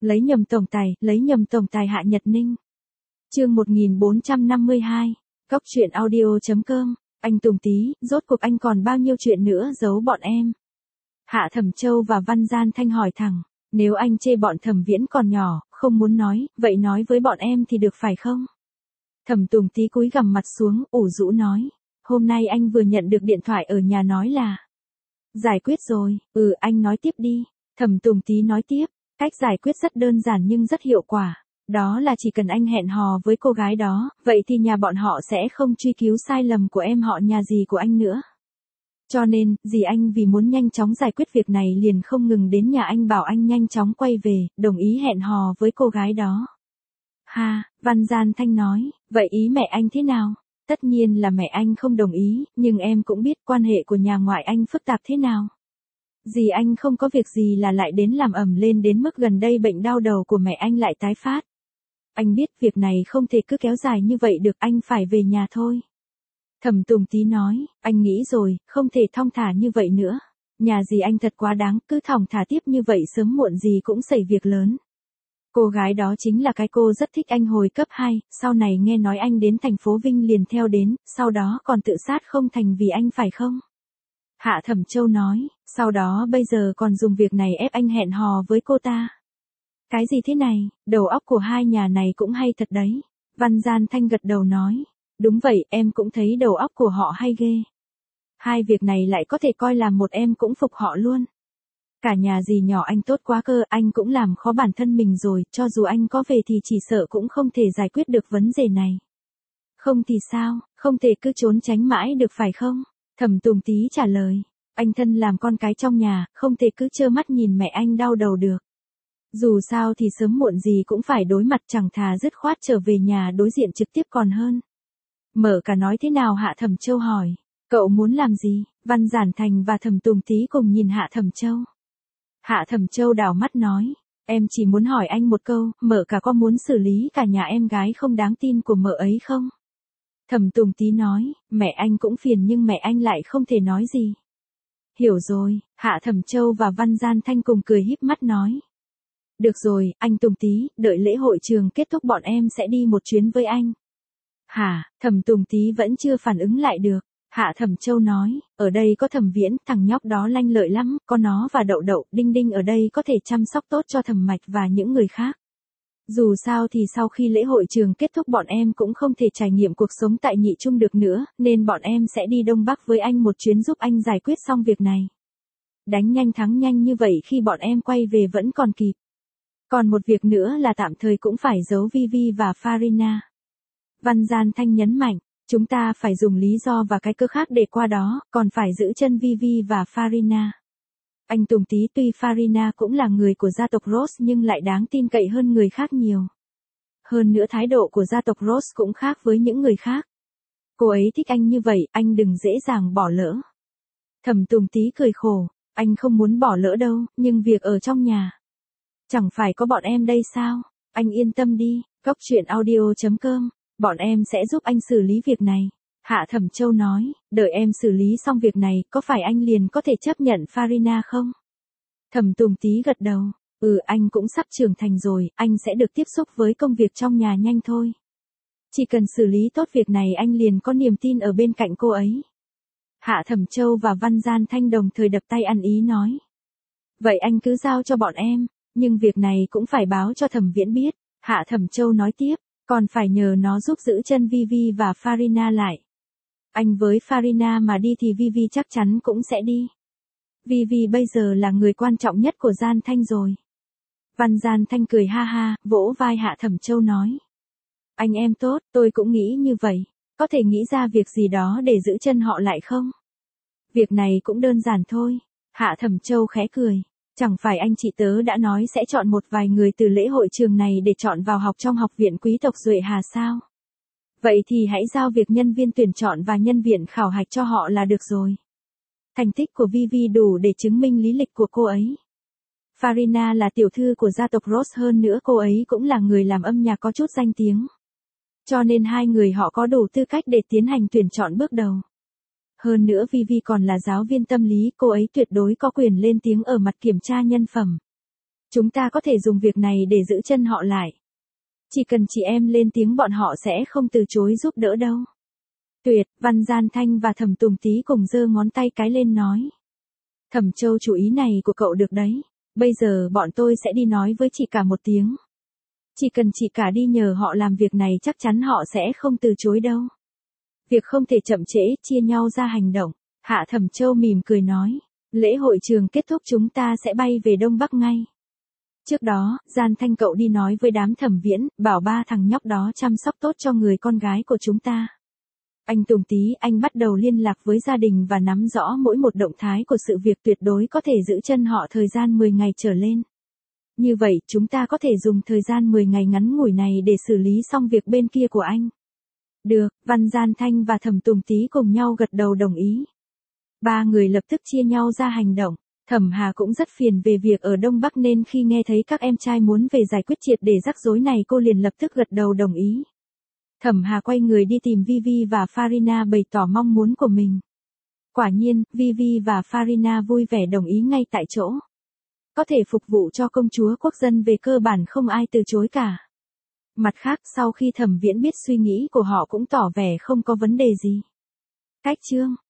lấy nhầm tổng tài Hạ Nhật Ninh. Chương 1452. Cóc truyện audio.com. Anh Tùng Tý, rốt cuộc anh còn bao nhiêu chuyện nữa giấu bọn em? Hạ Thẩm Châu và Văn Gian Thanh hỏi thẳng, nếu anh chê bọn Thẩm Viễn còn nhỏ, không muốn nói, vậy nói với bọn em thì được phải không? Thẩm Tùng Tý cúi gằm mặt xuống, ủ rũ nói, hôm nay anh vừa nhận được điện thoại ở nhà nói là giải quyết rồi. Anh nói tiếp đi. Thẩm Tùng Tý nói tiếp, cách giải quyết rất đơn giản nhưng rất hiệu quả. Đó là chỉ cần anh hẹn hò với cô gái đó, vậy thì nhà bọn họ sẽ không truy cứu sai lầm của em họ nhà dì của anh nữa. Cho nên, dì anh vì muốn nhanh chóng giải quyết việc này liền không ngừng đến nhà anh bảo anh nhanh chóng quay về, đồng ý hẹn hò với cô gái đó. Ha, Văn Gian Thanh nói, vậy ý mẹ anh thế nào? Tất nhiên là mẹ anh không đồng ý, nhưng em cũng biết quan hệ của nhà ngoại anh phức tạp thế nào. Dì anh không có việc gì là lại đến làm ầm lên đến mức gần đây bệnh đau đầu của mẹ anh lại tái phát. Anh biết việc này không thể cứ kéo dài như vậy được, anh phải về nhà thôi. Thẩm Tùng Tý nói, anh nghĩ rồi, không thể thong thả như vậy nữa. Nhà dì anh thật quá đáng, cứ thong thả tiếp như vậy sớm muộn gì cũng xảy việc lớn. Cô gái đó chính là cái cô rất thích anh hồi cấp 2, sau này nghe nói anh đến thành phố Vinh liền theo đến, sau đó còn tự sát không thành vì anh phải không? Hạ Thẩm Châu nói, sau đó bây giờ còn dùng việc này ép anh hẹn hò với cô ta. Cái gì thế này, đầu óc của hai nhà này cũng hay thật đấy. Văn Gian Thanh gật đầu nói, đúng vậy, em cũng thấy đầu óc của họ hay ghê. Hai việc này lại có thể coi là một, em cũng phục họ luôn. Cả nhà dì nhỏ anh tốt quá cơ, anh cũng làm khó bản thân mình rồi, cho dù anh có về thì chỉ sợ cũng không thể giải quyết được vấn đề này. Không thì sao, không thể cứ trốn tránh mãi được phải không? Thẩm Tùng Tý trả lời, anh thân làm con cái trong nhà, không thể cứ trơ mắt nhìn mẹ anh đau đầu được. Dù sao thì sớm muộn gì cũng phải đối mặt, chẳng thà dứt khoát trở về nhà đối diện trực tiếp còn hơn. Mở cả nói thế nào? Hạ Thẩm Châu hỏi, cậu muốn làm gì? Văn Giản Thành và Thẩm Tùng Tý cùng nhìn Hạ Thẩm Châu. Hạ Thẩm Châu đảo mắt nói, em chỉ muốn hỏi anh một câu, Mở cả có muốn xử lý cả nhà em gái không đáng tin của Mở ấy không? Thẩm Tùng Tý nói, mẹ anh cũng phiền nhưng mẹ anh lại không thể nói gì. Hiểu rồi, Hạ Thẩm Châu và Văn Gian Thanh cùng cười híp mắt nói. Được rồi, anh Tùng Tý, đợi lễ hội trường kết thúc bọn em sẽ đi một chuyến với anh. Hả? Thẩm Tùng Tý vẫn chưa phản ứng lại được. Hạ Thẩm Châu nói, ở đây có Thẩm Viễn, thằng nhóc đó lanh lợi lắm, có nó và Đậu Đậu, Đinh Đinh ở đây có thể chăm sóc tốt cho Thẩm Mạch và những người khác. Dù sao thì sau khi lễ hội trường kết thúc bọn em cũng không thể trải nghiệm cuộc sống tại Nhị Trung được nữa, nên bọn em sẽ đi Đông Bắc với anh một chuyến giúp anh giải quyết xong việc này. Đánh nhanh thắng nhanh như vậy khi bọn em quay về vẫn còn kịp. Còn một việc nữa là tạm thời cũng phải giấu Vivi và Farina. Văn Gian Thanh nhấn mạnh, chúng ta phải dùng lý do và cái cơ khác để qua đó, còn phải giữ chân Vivi và Farina. Anh Tùng Tý, tuy Farina cũng là người của gia tộc Ross nhưng lại đáng tin cậy hơn người khác nhiều. Hơn nữa thái độ của gia tộc Ross cũng khác với những người khác. Cô ấy thích anh như vậy, anh đừng dễ dàng bỏ lỡ. Thẩm Tùng Tý cười khổ, anh không muốn bỏ lỡ đâu, nhưng việc ở trong nhà. Chẳng phải có bọn em đây sao? Anh yên tâm đi, Cóc truyện audio.com, bọn em sẽ giúp anh xử lý việc này. Hạ Thẩm Châu nói, đợi em xử lý xong việc này, có phải anh liền có thể chấp nhận Farina không? Thẩm Tùng Tý gật đầu, anh cũng sắp trưởng thành rồi, anh sẽ được tiếp xúc với công việc trong nhà nhanh thôi. Chỉ cần xử lý tốt việc này anh liền có niềm tin ở bên cạnh cô ấy. Hạ Thẩm Châu và Văn Gian Thanh đồng thời đập tay ăn ý nói. Vậy anh cứ giao cho bọn em, nhưng việc này cũng phải báo cho Thẩm Viễn biết. Hạ Thẩm Châu nói tiếp, còn phải nhờ nó giúp giữ chân Vivi và Farina lại. Anh với Farina mà đi thì Vivi chắc chắn cũng sẽ đi. Vivi bây giờ là người quan trọng nhất của Gian Thanh rồi. Văn Gian Thanh cười ha ha, vỗ vai Hạ Thẩm Châu nói. Anh em tốt, tôi cũng nghĩ như vậy. Có thể nghĩ ra việc gì đó để giữ chân họ lại không? Việc này cũng đơn giản thôi. Hạ Thẩm Châu khẽ cười. Chẳng phải anh chị tớ đã nói sẽ chọn một vài người từ lễ hội trường này để chọn vào học trong học viện quý tộc Duệ Hà sao? Vậy thì hãy giao việc nhân viên tuyển chọn và nhân viên khảo hạch cho họ là được rồi. Thành tích của Vivi đủ để chứng minh lý lịch của cô ấy. Farina là tiểu thư của gia tộc Ross, hơn nữa cô ấy cũng là người làm âm nhạc có chút danh tiếng. Cho nên hai người họ có đủ tư cách để tiến hành tuyển chọn bước đầu. Hơn nữa Vivi còn là giáo viên tâm lý, cô ấy tuyệt đối có quyền lên tiếng ở mặt kiểm tra nhân phẩm. Chúng ta có thể dùng việc này để giữ chân họ lại. Chỉ cần chị em lên tiếng bọn họ sẽ không từ chối giúp đỡ đâu. Tuyệt, Văn Gian Thanh và Thẩm Tùng Tý cùng giơ ngón tay cái lên nói. Thẩm Châu, chủ ý này của cậu được đấy. Bây giờ bọn tôi sẽ đi nói với chị cả một tiếng. Chỉ cần chị cả đi nhờ họ làm việc này chắc chắn họ sẽ không từ chối đâu. Việc không thể chậm trễ, chia nhau ra hành động. Hạ Thẩm Châu mỉm cười nói. Lễ hội trường kết thúc chúng ta sẽ bay về Đông Bắc ngay. Trước đó, Gian Thanh cậu đi nói với đám Thẩm Viễn, bảo ba thằng nhóc đó chăm sóc tốt cho người con gái của chúng ta. Anh Tùng Tý, anh bắt đầu liên lạc với gia đình và nắm rõ mỗi một động thái của sự việc, tuyệt đối có thể giữ chân họ thời gian 10 ngày trở lên. Như vậy, chúng ta có thể dùng thời gian 10 ngày ngắn ngủi này để xử lý xong việc bên kia của anh. Được, Văn Gian Thanh và Thẩm Tùng Tý cùng nhau gật đầu đồng ý. Ba người lập tức chia nhau ra hành động. Thẩm Hà cũng rất phiền về việc ở Đông Bắc nên khi nghe thấy các em trai muốn về giải quyết triệt để rắc rối này cô liền lập tức gật đầu đồng ý. Thẩm Hà quay người đi tìm Vivi và Farina bày tỏ mong muốn của mình. Quả nhiên, Vivi và Farina vui vẻ đồng ý ngay tại chỗ. Có thể phục vụ cho công chúa quốc dân về cơ bản không ai từ chối cả. Mặt khác, sau khi Thẩm Viễn biết suy nghĩ của họ cũng tỏ vẻ không có vấn đề gì. Cách chương